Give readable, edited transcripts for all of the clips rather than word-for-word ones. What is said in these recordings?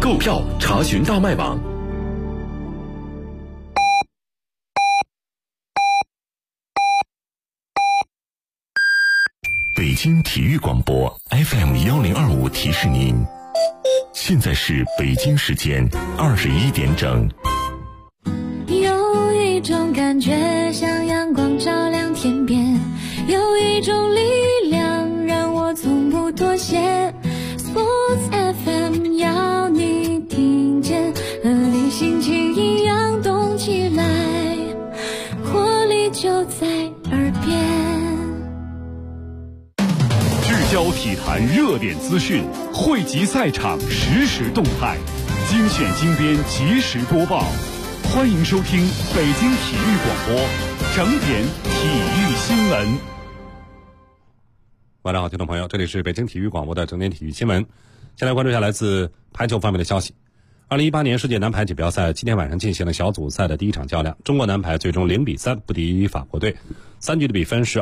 购票查询大麦网。北京体育广播 FM1025提示您，现在是北京时间21点整。 有一种感觉像阳光照亮天边，有一种力量让我从不妥协。Sports FM 要你听见，和你心情一样动起来，活力就在耳边。 聚焦体坛热点资讯，汇集赛场实时动态，精选精编及时播报。欢迎收听北京体育广播整点体育新闻。 晚上好，听众朋友，这里是北京体育广播的整点体育新闻。先来关注一下来自排球方面的消息。2018年世界男排锦标赛今天晚上进行了小组赛的第一场较量，中国男排最终0-3不敌法国队，3局的比分是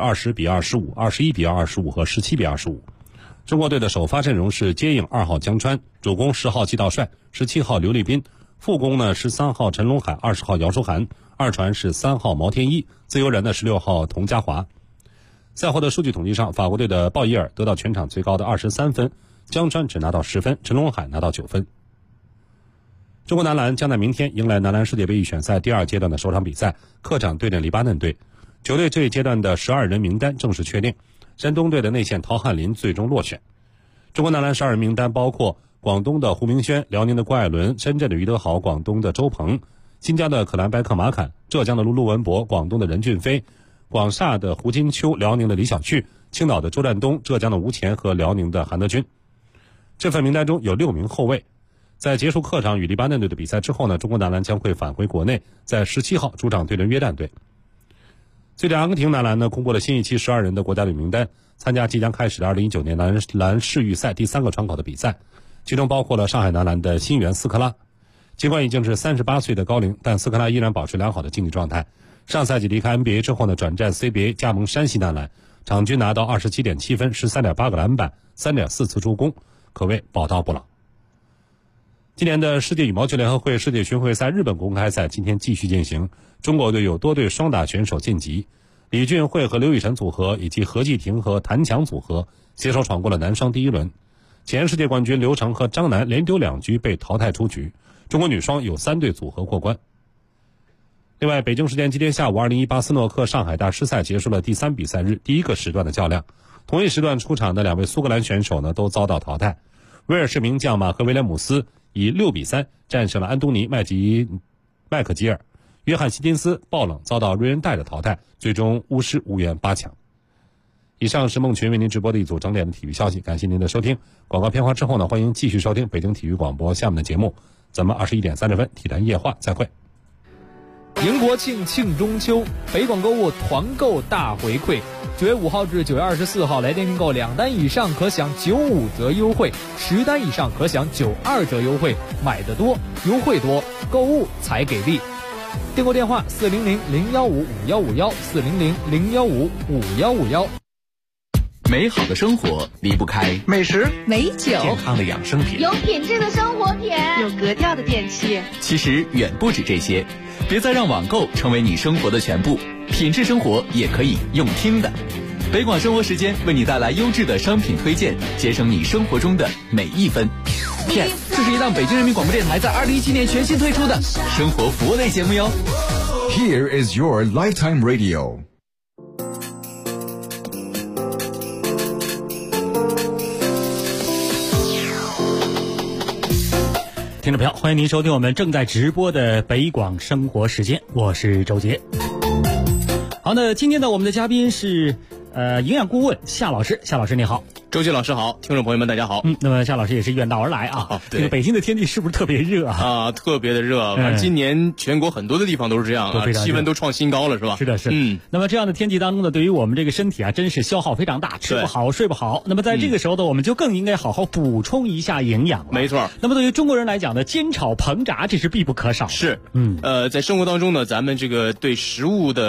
20-25、21-25和17-25。中国队的首发阵容是接应2号江川，主攻10号季道帅，17号刘立斌，副攻呢13号陈龙海，20号姚舒涵，二传是3号毛天一，自由人的16号童家华。赛后的数据统计上，法国队的鲍伊尔得到全场最高的23分，江川只拿到10分，陈龙海拿到9分。中国男篮将在明天迎来男篮世界杯预选赛第2阶段的首场比赛，客场对阵黎巴嫩队。球队这一阶段的12人名单正式确定，山东队的内线陶汉林最终落选。中国男篮12人名单包括广东的胡明轩、辽宁的郭艾伦、深圳的于德豪、广东的周鹏、新疆的可兰白克马坎、浙江的陆文博、广东的任骏飞、广厦的胡金秋、辽宁的李晓旭、青岛的周占东、浙江的吴前和辽宁的韩德君。这份名单中有6名后卫。在结束客场与黎巴嫩队的比赛之后呢，中国男篮将会返回国内，在17号主场对阵约旦队。最近阿根廷男篮呢公布了新一期12人的国家队名单，参加即将开始的2019年男篮世预赛第3个窗口的比赛，其中包括了上海男篮的新援斯科拉。尽管已经是38岁的高龄，但斯科拉依然保持良好的竞技状态。上赛季离开 NBA 之后呢，转战 CBA 加盟山西男篮，场均拿到27.7分、13.8个篮板、3.4次助攻，可谓宝刀不老。今年的世界羽毛球联合会世界巡回赛日本公开赛今天继续进行，中国队有多对双打选手晋级，李俊慧和刘雨辰组合以及何继廷和谭强组合携手闯过了男双第1轮。前世界冠军刘成和张楠连丢2局被淘汰出局，中国女双有3对组合过关。另外，北京时间今天下午2018斯诺克上海大师赛结束了第3比赛日第1个时段的较量，同一时段出场的2位苏格兰选手呢都遭到淘汰。威尔士名将马克威廉姆斯以6-3战胜了安东尼麦克吉尔，约翰希金斯爆冷遭到瑞恩戴的淘汰，最终巫师无缘8强。以上是孟群为您直播的一组整点的体育消息，感谢您的收听。广告片花之后呢，欢迎继续收听北京体育广播下面的节目，咱们21点30分体坛夜话再会。 迎国庆庆中秋，北广购物团购大回馈，9月5号至9月24号来电订购2单以上可享95折优惠，10单以上可享92折优惠，买得多优惠多，购物才给力。订购电话400-015-5151400-015-515。 美好的生活离不开美食、 美酒、 健康的养生品， 有品质的生活品， 有格调的电器。 其实远不止这些，别再让网购成为你生活的全部，品质生活也可以用听的。北广生活时间为你带来优质的商品推荐，节省你生活中的每一分。 Yes， 这是一档北京人民广播电台在2017年全新推出的生活服务类节目哟。 Here is your lifetime radio。 听众朋友，欢迎您收听我们正在直播的北广生活时间，我是周杰。好，那今天呢，我们的嘉宾是营养顾问夏老师。夏老师你好。 周杰老师好，听众朋友们大家好。 那么夏老师也是远道而来啊。 对， 这个北京的天气是不是特别热啊？ 特别的热，反正今年全国很多的地方都是这样啊，气温都创新高了，是吧？ 是的，是。那么这样的天气当中呢，对于我们这个身体啊，真是消耗非常大，吃不好，睡不好。那么在这个时候呢，我们就更应该好好补充一下营养了。 没错。 那么对于中国人来讲呢，煎炒烹炸这是必不可少的。 是。在生活当中呢，咱们这个对食物的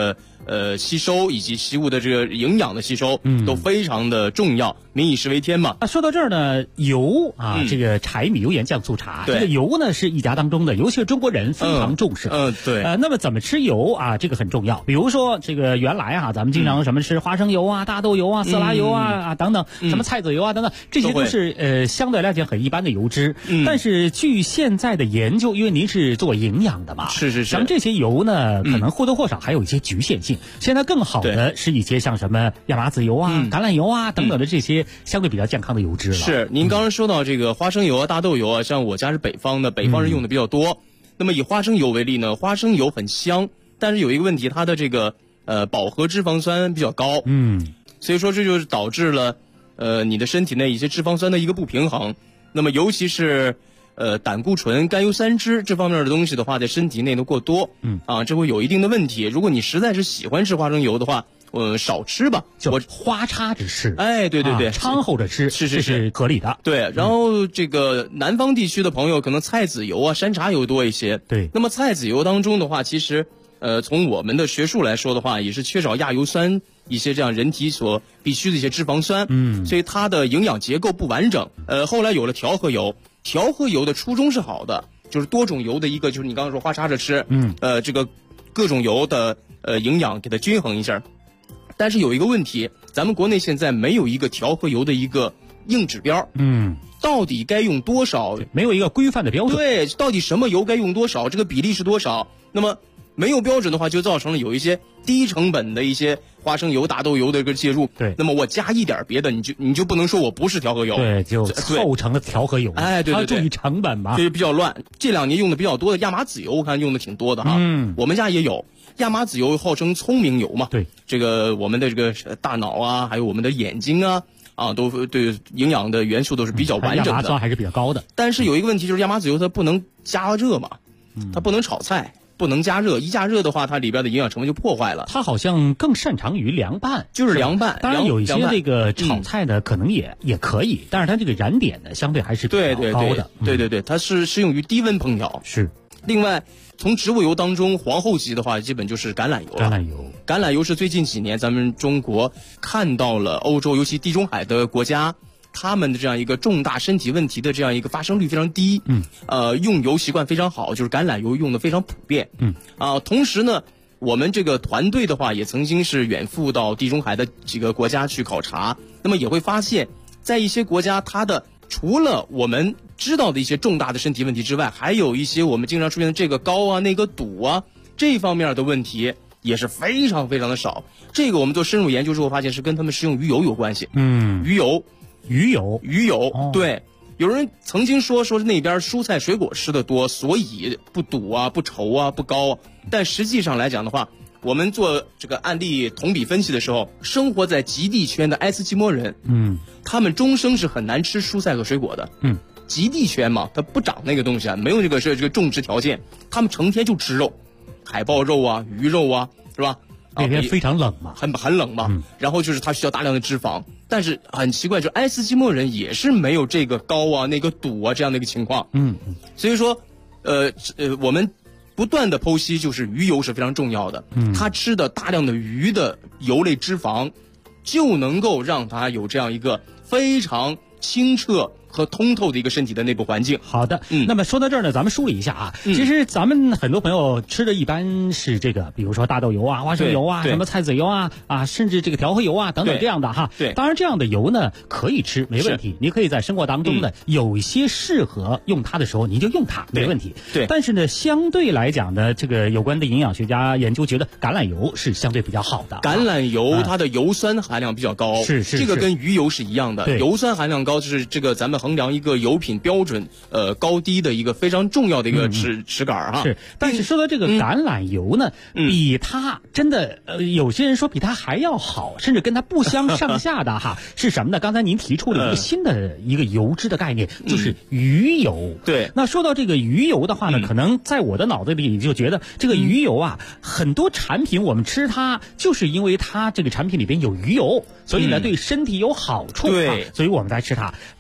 吸收以及食物的这个营养的吸收，都非常的重要。民以食为天嘛。 说到这儿呢，油啊，这个柴米油盐酱醋茶，这个油呢是一家当中的，尤其是中国人非常重视。 对。 那么怎么吃油啊？这个很重要。比如说这个原来啊，咱们经常什么吃花生油啊、大豆油啊、色拉油啊等等，什么菜籽油啊等等，这些都是相对来讲很一般的油脂。但是据现在的研究，因为您是做营养的嘛， 是， 咱们这些油呢，可能或多或少还有一些局限性。现在更好的是一些像什么亚麻籽油啊、橄榄油啊等等的这些相对比较健康的油脂了。 是，您刚刚说到这个花生油啊、大豆油啊，像我家是北方的，北方人用的比较多。那么以花生油为例呢，花生油很香，但是有一个问题，它的这个饱和脂肪酸比较高。所以说这就是导致了你的身体内一些脂肪酸的一个不平衡。那么尤其是胆固醇、甘油三酯这方面的东西的话，在身体内的过多，这会有一定的问题。如果你实在是喜欢吃花生油的话，少吃吧， 我花插着吃。 哎，对， 掺和着吃，是合理的。 对，然后这个南方地区的朋友可能菜籽油啊、山茶油多一些。 对， 那么菜籽油当中的话，其实从我们的学术来说的话，也是缺少亚油酸一些这样人体所必需的一些脂肪酸。所以它的营养结构不完整。后来有了调和油，调和油的初衷是好的，就是多种油的一个，就是你刚刚说花插着吃，这个各种油的营养给它均衡一下。但是有一个问题，咱们国内现在没有一个调和油的一个硬指标。到底该用多少？ 没有一个规范的标准。 对，到底什么油该用多少？这个比例是多少？那么没有标准的话，就造成了有一些低成本的一些花生油、大豆油的一个介入。 对， 那么我加一点别的，你就不能说我不是调和油。 对，就凑成了调和油。 哎，对， 它注意成本嘛， 所以比较乱。这2年用的比较多的亚麻籽油，我看用的挺多的哈。我们家也有。亚麻籽油号称聪明油嘛， 对， 这个我们的这个大脑啊，还有我们的眼睛啊，都对营养的元素都是比较完整的。 亚麻酸还是比较高的。 但是有一个问题，就是亚麻籽油它不能加热嘛，它不能炒菜，不能加热，一加热的话，它里边的营养成分就破坏了。 它好像更擅长于凉拌， 就是凉拌。 当然有一些这个炒菜呢，可能也可以，但是它这个燃点呢，相对还是比较高的。 对，它是适用于低温烹调。 是。 另外，从植物油当中皇后级的话，基本就是橄榄油了。橄榄油是最近几年咱们中国看到了欧洲，尤其地中海的国家，他们的这样一个重大身体问题的这样一个发生率非常低。用油习惯非常好，就是橄榄油用的非常普遍。同时呢，我们这个团队的话，也曾经是远赴到地中海的几个国家去考察，那么也会发现，在一些国家，它的除了我们知道的一些重大的身体问题之外，还有一些我们经常出现的这个高啊、那个堵啊这方面的问题也是非常非常的少。这个我们做深入研究之后发现是跟他们食用鱼油有关系。鱼油，对。有人曾经说那边蔬菜水果吃的多，所以不堵啊、不稠啊、不高啊。但实际上来讲的话，我们做这个案例同比分析的时候，生活在极地圈的埃斯基摩人，他们终生是很难吃蔬菜和水果的。极地圈嘛，它不长那个东西啊，没有这个种植条件，他们成天就吃肉，海豹肉啊、鱼肉啊，是吧？ 那边非常冷嘛， 很冷嘛。然后就是它需要大量的脂肪，但是很奇怪，就是埃斯基摩人也是没有这个高啊、那个堵啊这样的一个情况。所以说，我们不断的剖析，就是鱼油是非常重要的。他吃的大量的鱼的油类脂肪，就能够让他有这样一个非常清澈和通透的一个身体的内部环境。 好的，那么说到这儿呢，咱们梳理一下啊。其实咱们很多朋友吃的一般是这个，比如说大豆油啊、花生油啊、什么菜籽油啊，甚至这个调和油啊等等这样的哈。 对， 当然这样的油呢可以吃，没问题。你可以在生活当中呢有一些适合用它的时候，您就用它，没问题。 对。 但是呢，相对来讲呢，这个有关的营养学家研究觉得橄榄油是相对比较好的。 橄榄油它的油酸含量比较高， 是这个跟鱼油是一样的。油酸含量高就是这个咱们衡量一个油品标准高低的一个非常重要的一个尺杆哈。 是，但是说到这个橄榄油呢，比它真的有些人说比它还要好，甚至跟它不相上下的哈，是什么呢？刚才您提出了一个新的一个油脂的概念，就是鱼油。 对， 那说到这个鱼油的话呢，可能在我的脑子里就觉得这个鱼油啊，很多产品我们吃它就是因为它这个产品里边有鱼油，所以呢对身体有好处。 对， 所以我们在吃它。另外呢，很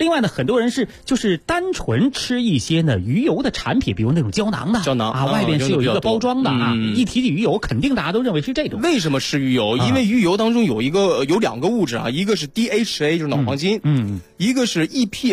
多人是就是单纯吃一些呢鱼油的产品，比如那种胶囊的外边是有一个包装的一提起鱼油，肯定大家都认为是这种。 为什么吃鱼油？因为鱼油当中有2个物质一个是 DHA 就是脑黄金，一个是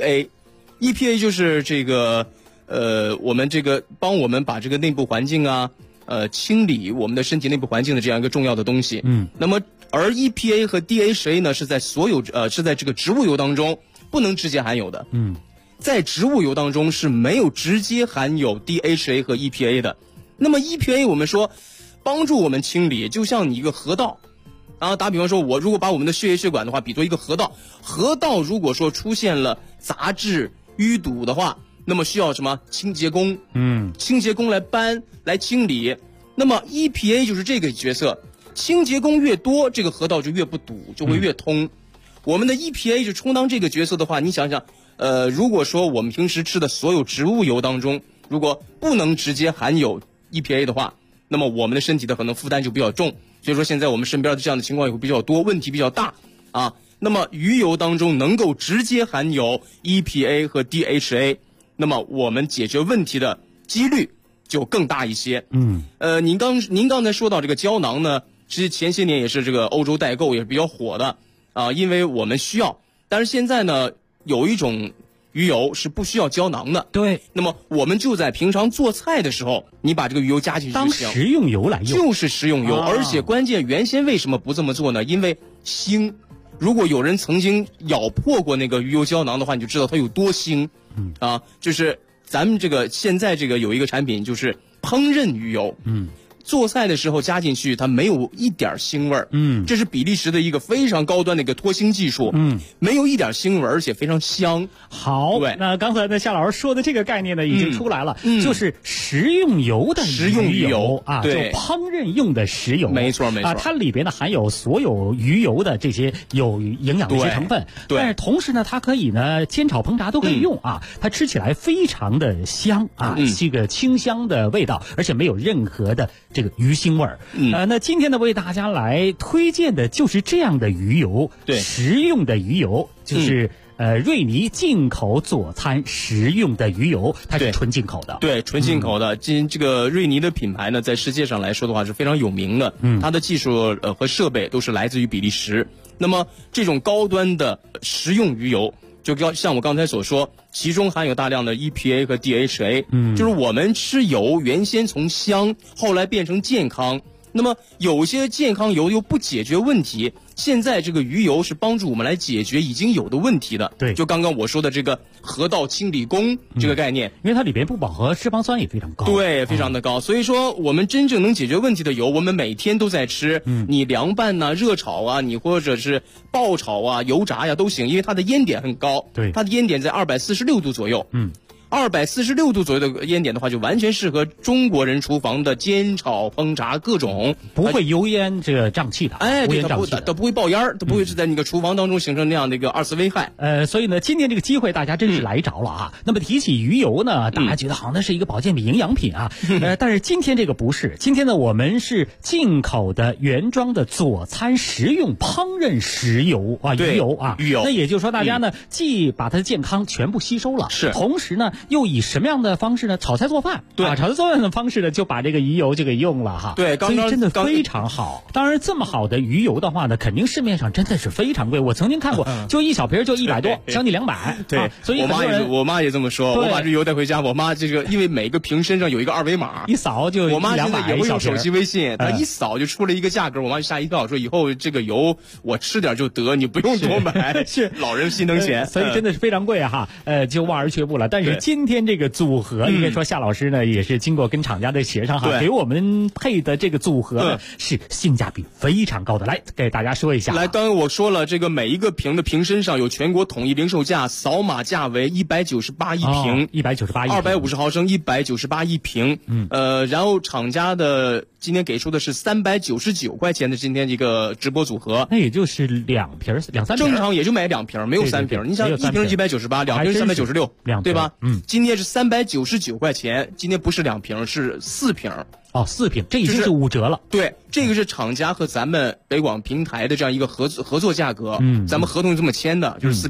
EPA 就是这个我们这个帮我们把这个内部环境清理我们的身体内部环境的这样一个重要的东西。那么而 EPA 和 DHA 呢是在是在这个植物油当中不能直接含有的。在植物油当中是没有直接含有 DHA 和 EPA 的。那么 EPA 我们说帮助我们清理，就像你一个河道打比方说，我如果把我们的血液血管的话比作一个河道，河道如果说出现了杂质淤堵的话，那么需要什么清洁工？清洁工来清理。那么 EPA 就是这个角色，清洁工越多，这个河道就越不堵，就会越通。我们的 EPA 就充当这个角色的话，你想想，如果说我们平时吃的所有植物油当中，如果不能直接含有 EPA 的话，那么我们的身体的可能负担就比较重。所以说现在我们身边的这样的情况也会比较多，问题比较大那么鱼油当中能够直接含有 EPA 和 DHA， 那么我们解决问题的几率就更大一些。您刚才说到这个胶囊呢，其实前些年也是这个欧洲代购也是比较火的因为我们需要。但是现在呢，有一种鱼油是不需要胶囊的。 对， 那么我们就在平常做菜的时候，你把这个鱼油加进去就行， 当食用油来用， 就是食用油。而且关键原先为什么不这么做呢？因为腥。如果有人曾经咬破过那个鱼油胶囊的话，你就知道它有多腥。就是咱们现在有一个产品就是烹饪鱼油。做菜的时候加进去，它没有一点腥味儿。这是比利时的一个非常高端的一个脱腥技术。没有一点腥味儿，而且非常香。 好， 对， 那刚才夏老师说的这个概念呢，已经出来了，就是食用油的食用鱼油就烹饪用的食油。 没错它里边呢含有所有鱼油的这些有营养的一些成分。 对， 但是同时呢，它可以呢煎炒烹炸都可以用它吃起来非常的香这个清香的味道，而且没有任何的这个鱼腥味儿。那今天呢为大家来推荐的就是这样的鱼油， 对， 食用的鱼油，就是瑞尼进口佐餐食用的鱼油，它是纯进口的。 对，纯进口的。这个瑞尼的品牌呢，在世界上来说的话是非常有名的。它的技术和设备都是来自于比利时。那么这种高端的食用鱼油，就像我刚才所说，其中含有大量的 EPA 和 DHA。就是我们吃油原先从香，后来变成健康。那么有些健康油又不解决问题，现在这个鱼油是帮助我们来解决已经有的问题的。 对， 就刚刚我说的这个河道清理工这个概念， 因为它里边不饱和脂肪酸也非常高。 对，非常的高。所以说我们真正能解决问题的油，我们每天都在吃。你凉拌热炒你或者是爆炒油炸都行，因为它的烟点很高。 对， 它的烟点在246度左右。246度左右的烟点的话，就完全适合中国人厨房的煎炒烹炸各种， 不会油烟这个胀气的。 对，它不会爆烟，它不会是在那个厨房当中形成那样的一个二次危害。 所以呢，今天这个机会大家真是来着了那么提起鱼油呢，大家觉得好像那是一个保健品、营养品但是今天这个不是，今天呢我们是进口的原装的佐餐食用烹饪食油鱼油鱼油。 那也就是说，大家呢既把它的健康全部吸收了， 是， 同时呢又以什么样的方式呢？炒菜做饭。 对， 炒菜做饭的方式呢，就把这个鱼油就给用了对， 所以真的非常好。当然，这么好的鱼油的话呢，肯定市面上真的是非常贵。我曾经看过，就一小瓶就100多，将近200。 对， 所以我妈也这么说。我把这油带回家，我妈因为每个瓶身上有一个二维码， 一扫就我妈现在也会用手机微信，她一扫就出了一个价格，我妈就吓一跳，说以后这个油我吃点就得，你不用多买。 是老人心疼钱， 所以真的是非常贵就望而却步了。但是今天这个组合，应该说夏老师呢也是经过跟厂家的协商给我们配的这个组合呢是性价比非常高的。来给大家说一下。 来，刚刚我说了，这个每一个瓶的瓶身上有全国统一零售价，扫码价为198一瓶 ，198一瓶 ，250毫升198一瓶。然后厂家的今天给出的是399块钱的今天一个直播组合， 那也就是2瓶2-3瓶， 正常也就买2瓶，没有3瓶。你想一瓶198，2瓶396，对吧？今天是399块钱，今天不是2瓶，是4瓶。 4瓶，这已经是5折了。 对，这个是厂家和咱们北广平台的这样一个合作价格。咱们合同这么签的，就是4瓶。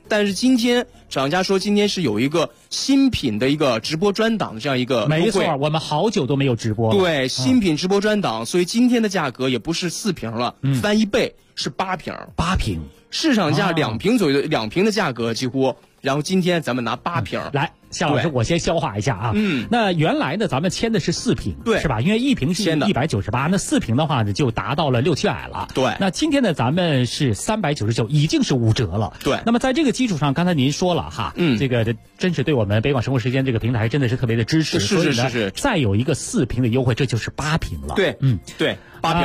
但是今天厂家说今天是有一个新品的一个直播专档的这样一个优惠。 没错，我们好久都没有直播了。 对，新品直播专档，所以今天的价格也不是4瓶了，翻1倍是8瓶。 8瓶， 市场价2瓶左右的2瓶的价格几乎，然后今天咱们拿8瓶。 来，夏老师，我先消化一下啊。那原来呢，咱们签的是4瓶， 对， 是吧？因为1瓶是198，那4瓶的话呢，就达到了600-700了。 对。 那今天呢，咱们是399，已经是5折了。 对。 那么在这个基础上，刚才您说了哈，这个真是对我们北广生活时间这个平台真的是特别的支持。 是。 再有一个4瓶的优惠，这就是8瓶了。 对，对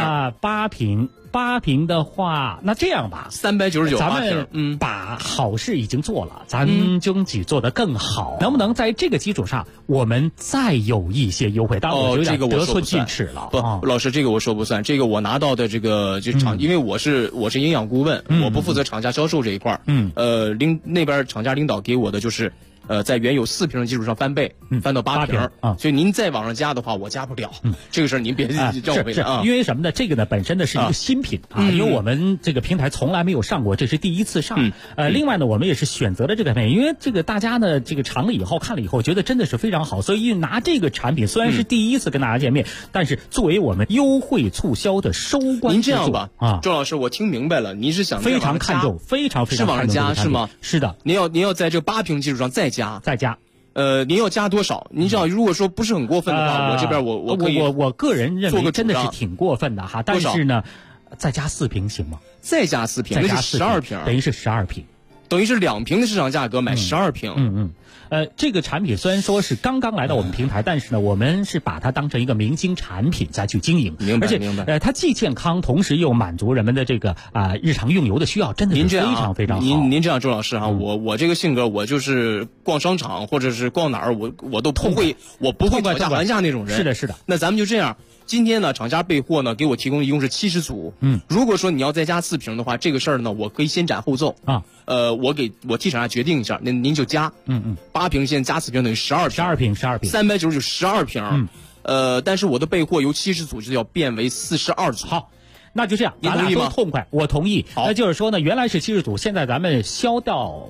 ，8瓶。 8瓶的话，那这样吧 ，399， 咱们把好事已经做了，咱争取做得更好，能不能在这个基础上，我们再有一些优惠？当然，我觉得有点得寸进尺了。 不，老师，这个我说不算，这个我拿到的这个就因为我是营养顾问，我不负责厂家销售这一块那边厂家领导给我的就是。在原有4瓶的基础上翻倍，翻到8瓶啊！所以您再往上加的话，我加不了。这个事儿您别叫我为难啊！ 因为什么呢？这个呢本身呢是一个新品啊，因为我们这个平台从来没有上过，这是第一次上。另外呢，我们也是选择了这个品，因为这个大家呢这个尝了以后看了以后，觉得真的是非常好，所以拿这个产品虽然是第一次跟大家见面，但是作为我们优惠促销的收官。 您这样吧啊，周老师，我听明白了，您是想非常看重，非常是往上加是吗？ 是的， 您要在这8瓶基础上再加。您要加多少？您知道，如果说不是很过分的话，我这边我可以。 我个人认为真的是挺过分的哈，但是呢，再加4瓶行吗？ 再加4瓶，那是12瓶， 等于是12瓶， 等于是2瓶的市场价格买12瓶。 这个产品虽然说是刚刚来到我们平台，但是呢，我们是把它当成一个明星产品再去经营， 明白？ 而且它既健康，同时又满足人们的这个日常用油的需要，真的是非常非常好。 您这样，周老师哈，我这个性格，我就是逛商场或者是逛哪儿，我都不会讨价还价那种人。 是的。 那咱们就这样。今天呢，厂家备货呢，给我提供一共是70组。如果说你要再加4瓶的话，这个事儿呢，我可以先斩后奏啊。我替厂家决定一下，您就加。8瓶现在加4瓶等于12瓶，399 12瓶。但是我的备货由70组就要变为42组。 好，那就这样， 您同意吗？ 都痛快，我同意。那就是说呢，原来是70组，现在咱们销到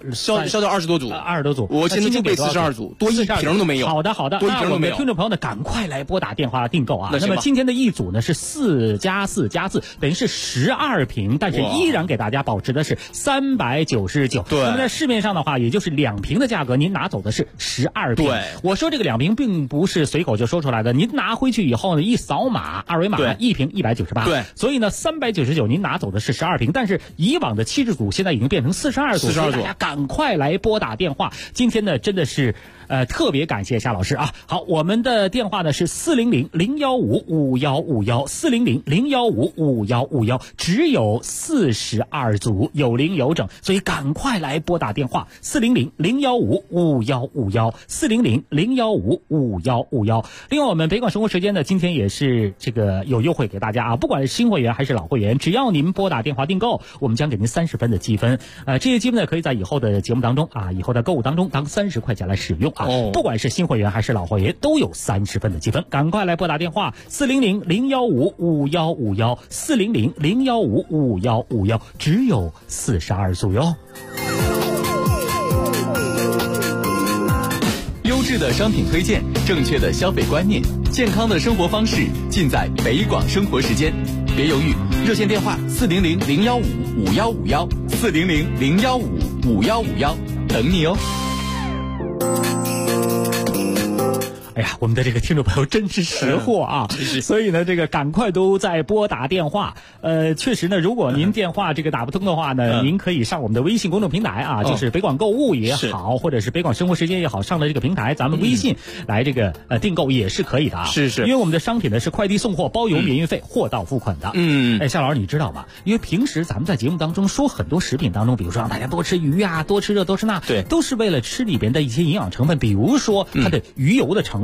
20多组 ，20多组。 我现在就备42组，多1瓶都没有。 好的， 多1瓶都没有。 听众朋友呢，赶快来拨打电话订购啊！那么今天的一组呢是4+4+4，等于是12瓶，但是依然给大家保持的是399。 对。 那么在市面上的话，也就是2瓶的价格，您拿走的是12瓶。 对。 我说这个2瓶并不是随口就说出来的，您拿回去以后呢，一扫码二维码，1瓶198。 对。 所以呢，399您拿走的是12瓶，但是以往的70组现在已经变成42组，大家赶快来拨打电话。今天呢，真的是特别感谢夏老师啊。好，我们的电话呢是400-015-5151，400-015-5151，只有42组，有零有整，所以赶快来拨打电话400-015-5151，400-015-5151。另外，我们北广生活时间呢，今天也是这个有优惠给大家啊，不管是新会员还是老会员，只要您拨打电话订购，我们将给您30分的积分。这些积分呢，可以在以后的节目当中啊，以后的购物当中当30块钱来使用啊。不管是新会员还是老会员，都有30分的积分。赶快来拨打电话400-015-5151，400-015-5151，只有42组哟。 优质的商品推荐，正确的消费观念，健康的生活方式，尽在北广生活时间。别犹豫，热线电话400-015-5151，400-015-5151，等你哦。 哎呀，我们的这个听众朋友真是识货啊！所以呢，这个赶快都在拨打电话。确实呢，如果您电话这个打不通的话呢，您可以上我们的微信公众平台啊，就是北广购物也好，或者是北广生活时间也好，上了这个平台，咱们微信来这个订购也是可以的啊。 是， 因为我们的商品呢是快递送货，包邮免运费，货到付款的。夏老师你知道吗？因为平时咱们在节目当中说很多食品当中，比如说让大家多吃鱼啊，多吃这，多吃那， 对， 都是为了吃里边的一些营养成分，比如说它的鱼油的成分。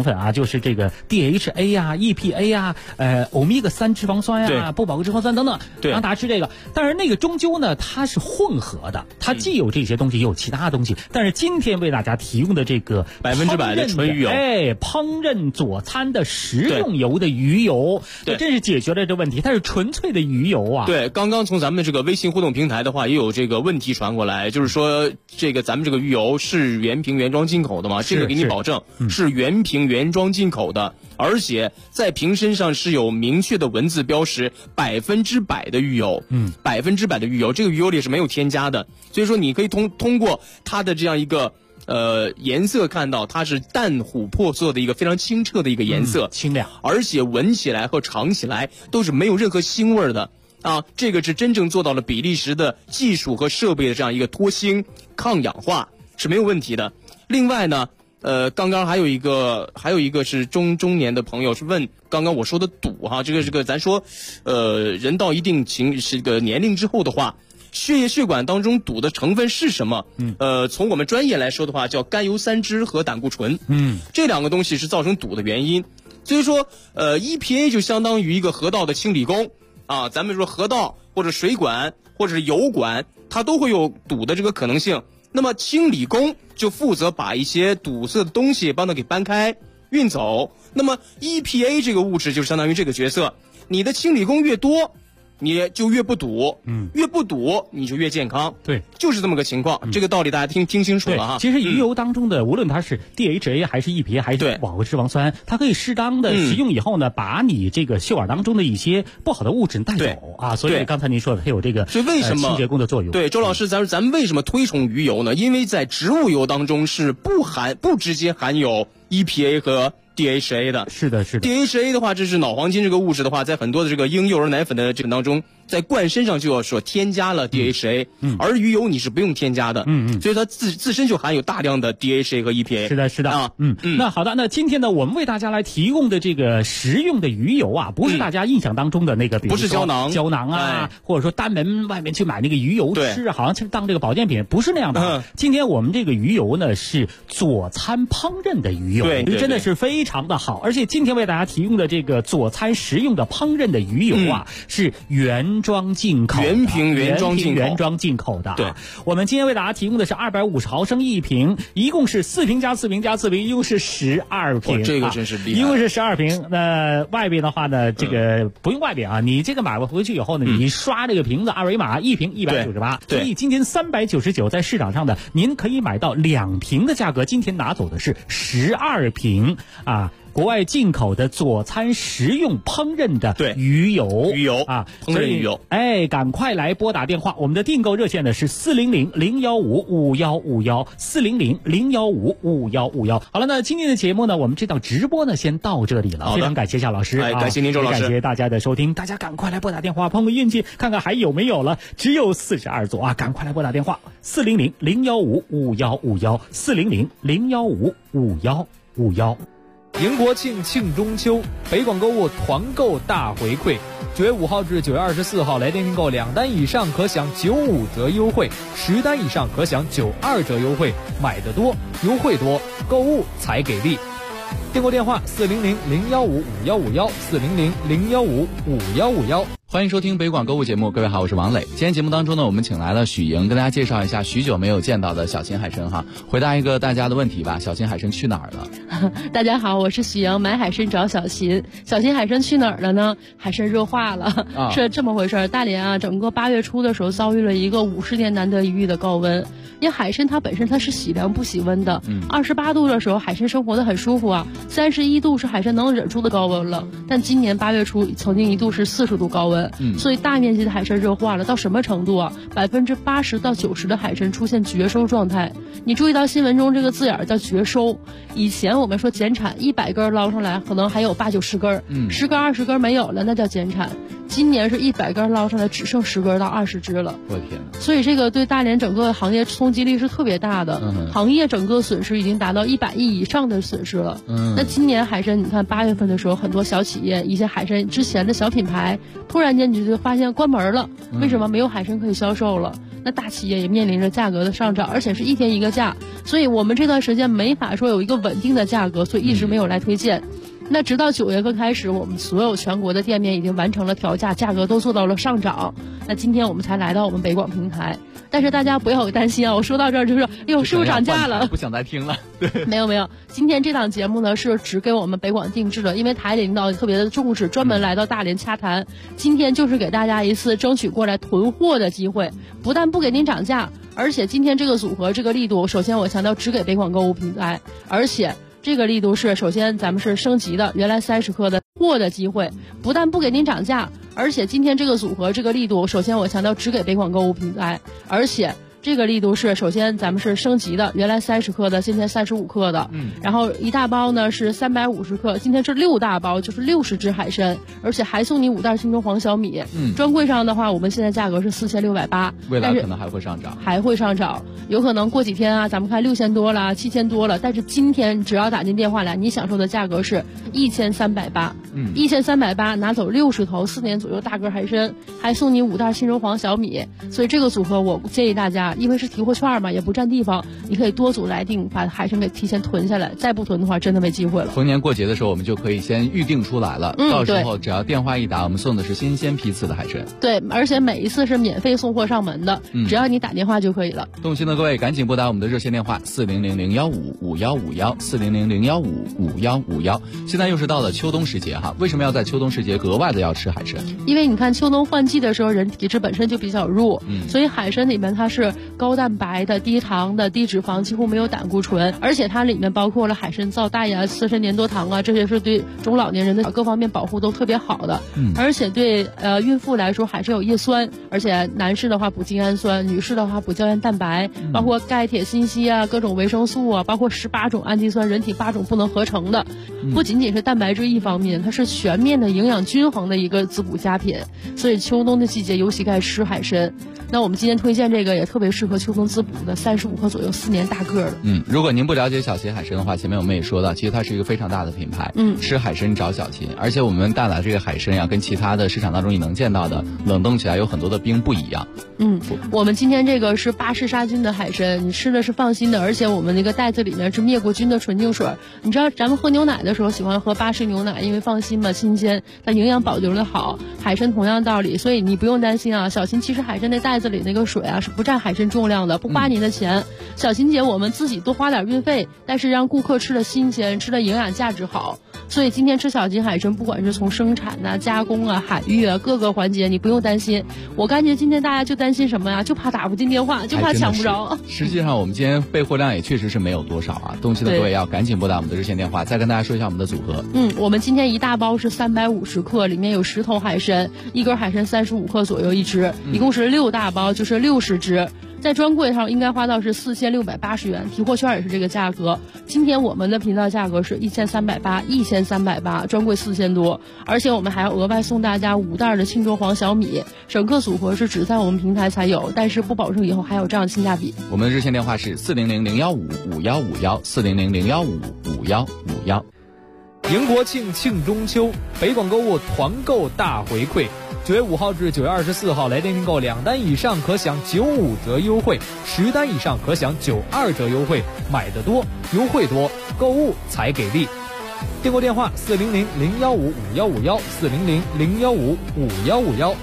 成分啊，就是这个 DHA 啊、EPA 啊、欧米伽3脂肪酸呀、不饱和脂肪酸等等，让大家吃这个。但是那个终究呢，它是混合的，它既有这些东西，也有其他东西。但是今天为大家提供的这个 100%的纯鱼油， 烹饪佐餐的食用油的鱼油，这真是解决了这问题。它是纯粹的鱼油啊。 对，刚刚从咱们这个微信互动平台的话，也有这个问题传过来，就是说这个咱们这个鱼油是原瓶原装进口的吗？这个给你保证是原瓶原装进口的，而且在瓶身上是有明确的文字标识100%的鱼油，100%的鱼油，这个鱼油里是没有添加的，所以说你可以通过它的这样一个颜色看到它是淡琥珀色的一个非常清澈的一个颜色， 清亮， 而且闻起来和尝起来都是没有任何腥味的啊！这个是真正做到了比利时的技术和设备的这样一个脱腥抗氧化是没有问题的。另外呢，刚刚还有一个是中年的朋友是问刚刚我说的赌哈，这个咱说，人到一定这个年龄之后的话，血液血管当中赌的成分是什么？从我们专业来说的话，叫甘油三酯和胆固醇。这两个东西是造成赌的原因。所以说，EPA 就相当于一个河道的清理工啊。咱们说河道或者水管或者是油管，它都会有堵的这个可能性。那么清理工就负责把一些堵塞的东西帮它给搬开、运走。那么 EPA 这个物质就相当于这个角色，你的清理工越多，你就越不堵，越不堵你就越健康， 对， 就是这么个情况。这个道理大家听清楚了哈。 其实鱼油当中的，无论它是 DHA 还是 EPA 还是饱和脂肪酸，它可以适当的食用以后呢，把你这个血管当中的一些不好的物质带走啊。所以刚才您说的，它有这个清洁工的作用。 对，周老师，咱们为什么推崇鱼油呢？因为在植物油当中是不直接含有 EPA 和DHA 的。 是的 DHA 的话，这是脑黄金这个物质的话，在很多的这个婴幼儿奶粉的这个当中，在灌身上就要说添加了 DHA，而鱼油你是不用添加的，所以它自身就含有大量的 DHA 和 EPA。 是的啊，那好的，那今天呢，我们为大家来提供的这个食用的鱼油啊，不是大家印象当中的那个，比如说不是胶囊啊，或者说单门外面去买那个鱼油吃，好像是当这个保健品，不是那样的。今天我们这个鱼油呢是佐餐烹饪的鱼油， 对， 真的是非常的好。而且今天为大家提供的这个佐餐食用的烹饪的鱼油啊，是原装进口的， 原瓶原装进口的。 对， 我们今天为大家提供的是250毫升一瓶，一共是4瓶加4瓶加4瓶，一共是12瓶。 这个真是厉害， 一共是12瓶。那外边的话呢，这个不用外边啊，你这个买回去以后呢，你刷这个瓶子二维码，一瓶198。所以今天399，在市场上的您可以买到2瓶的价格，今天拿走的是12瓶啊。国外进口的佐餐食用烹饪的鱼油啊， 烹饪鱼油， 赶快来拨打电话，我们的订购热线呢是400-015-5151，400-015-5151。好了，那今天的节目呢，我们这档直播呢先到这里了，非常感谢夏老师， 感谢您周老师， 感谢大家的收听，大家赶快来拨打电话碰个运气，看看还有没有了，只有42组啊，赶快来拨打电话400-015-5151，400-015-5151。 迎国庆，庆中秋，北广购物团购大回馈，9月5号至9月24号来电订购2单以上可享95折优惠，10单以上可享92折优惠，买得多，优惠多，购物才给力。订购电话400-015-5151，400-015-5151。 欢迎收听北广购物节目，各位好，我是王磊。今天节目当中呢，我们请来了许莹，跟大家介绍一下许久没有见到的小秦海参哈，回答一个大家的问题吧。小秦海参去哪儿了？ 大家好，我是许莹，买海参找小秦。小秦海参去哪儿了呢？海参热化了，是这么回事。大连啊，整个8月初的时候遭遇了一个50年难得一遇的高温。因为海参它本身它是喜凉不喜温的，28度的时候海参生活的很舒服啊，31度是海参能忍住的高温了。但今年8月初曾经一度是40度高温，所以大面积的海参热化了，到什么程度啊？80%到90%的海参出现绝收状态。你注意到新闻中这个字眼叫绝收。以前我们说减产，100根捞上来可能还有80-90根，10根20根没有了，那叫减产。今年是100根捞上来只剩10根到20只了。 我天！ 所以这个对大连整个行业冲击力是特别大的，行业整个损失已经达到100亿以上的损失了。那今年海参，你看8月份的时候，很多小企业、一些海参之前的小品牌，突然间你就发现关门了，为什么？没有海参可以销售了。 那大企业也面临着价格的上涨，而且是一天一个价，所以我们这段时间没法说有一个稳定的价格，所以一直没有来推荐。那直到9月份开始，我们所有全国的店面已经完成了调价，价格都做到了上涨。那今天我们才来到我们北广平台，但是大家不要有担心啊！我说到这儿就说，哎呦，是不是涨价了？ 不想再听了。对， 没有，今天这档节目呢是只给我们北广定制的，因为台里领导特别的重视，专门来到大连洽谈。今天就是给大家一次争取过来囤货的机会，不但不给您涨价，而且今天这个组合这个力度，首先我强调只给北广购物平台，而且这个力度是首先咱们是升级的，原来30克的货的机会，不但不给您涨价，而且今天这个组合这个力度，首先我强调只给北广购物平台，而且这个力度是首先咱们是升级的，原来30克的，今天35克的，然后一大包呢是350克，今天是6大包，就是60只海参，而且还送你5袋新中黄小米。专柜上的话，我们现在价格是4680， 未来可能还会上涨， 有可能过几天啊，咱们看6000多了，7000多了，但是今天只要打进电话来，你享受的价格是1380，1380拿走60头4年左右大个海参，还送你5袋新中黄小米，所以这个组合我建议大家。因为是提货券嘛，也不占地方，你可以多组来订，把海参给提前囤下来，再不囤的话真的没机会了。 逢年过节的时候我们就可以先预定出来了，到时候只要电话一打，我们送的是新鲜批次的海参。 对，而且每一次是免费送货上门的，只要你打电话就可以了。 动心的各位赶紧拨打我们的热线电话400-015-5151，400-015-5151。现在又是到了秋冬时节哈，为什么要在秋冬时节格外的要吃海参？ 因为你看秋冬换季的时候，人体质本身就比较弱，所以海参里面它是高蛋白的、低糖的、低脂肪，几乎没有胆固醇，而且它里面包括了海参皂苷呀、刺身粘多糖啊，这些是对中老年人的各方面保护都特别好的。而且对孕妇来说海参有叶酸，而且男士的话补精氨酸，女士的话补胶原蛋白，包括钙、铁、锌、硒啊，各种维生素啊，包括18种氨基酸，人体8种不能合成的。不仅仅是蛋白质一方面，它是全面的营养均衡的一个滋补佳品，所以秋冬的季节尤其该吃海参。那我们今天推荐这个也特别适合秋冬滋补的，35克左右4年大个的。 如果您不了解小秦海参的话，前面我们也说到，其实它是一个非常大的品牌。吃海参找小秦，而且我们带来这个海参呀，跟其他的市场当中你能见到的冷冻起来有很多的冰不一样。 我们今天这个是巴氏杀菌的海参，你吃的是放心的，而且我们那个袋子里面是灭过菌的纯净水。你知道咱们喝牛奶的时候喜欢喝巴氏牛奶，因为放心嘛，新鲜，它营养保留的好。海参同样道理，所以你不用担心啊。小秦其实海参那袋子里那个水啊是不占海参重量的，不花您的钱。小秦姐我们自己多花点运费，但是让顾客吃的新鲜，吃的营养价值好。所以今天吃小秦海参，不管是从生产啊、加工啊、海域啊各个环节，你不用担心。我感觉今天大家就担心什么呀？就怕打不进电话，就怕抢不着。 实际上我们今天备货量也确实是没有多少啊。动心的各位要赶紧拨打我们的热线电话。再跟大家说一下我们的组合。 我们今天一大包是350克，里面有10头海参，一根海参35克左右一只，一共是6大包，就是60只。在专柜上应该花到是4680元，提货券也是这个价格。今天我们的频道价格是1380，1380，专柜4000多，而且我们还要额外送大家5袋的青州黄小米，整个组合是只在我们平台才有，但是不保证以后还有这样的性价比。 我们的热线电话是400-015-5151，400-015-5151。 迎国庆，庆中秋，北广购物团购大回馈。9月5号至9月24号来电订购2单以上可享95折优惠，10单以上可享92折优惠，买得多，优惠多，购物才给力。订购电话400-015-5151，400-015-5151。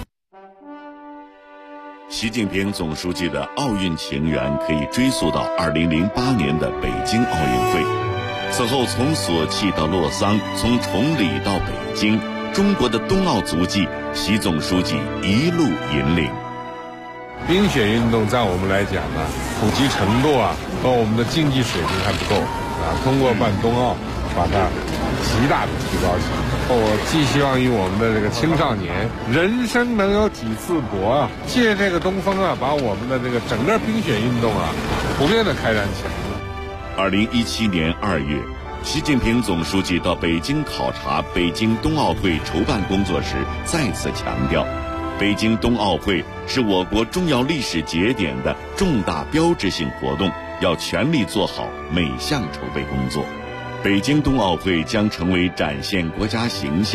习近平总书记的奥运情缘可以追溯到2008年的北京奥运会。此后从索契到洛桑，从崇礼到北京，中国的冬奥足迹，习总书记一路引领。 冰雪运动在我们来讲呢，普及程度和我们的竞技水平还不够通过办冬奥，把它极大的提高起来。我寄希望于我们的这个青少年，人生能有几次搏借这个东风把我们的这个整个冰雪运动普遍的开展起来。 2017年2月，习近平总书记到北京考察北京冬奥会筹办工作时，再次强调，北京冬奥会是我国重要历史节点的重大标志性活动，要全力做好每项筹备工作。北京冬奥会将成为展现国家形象、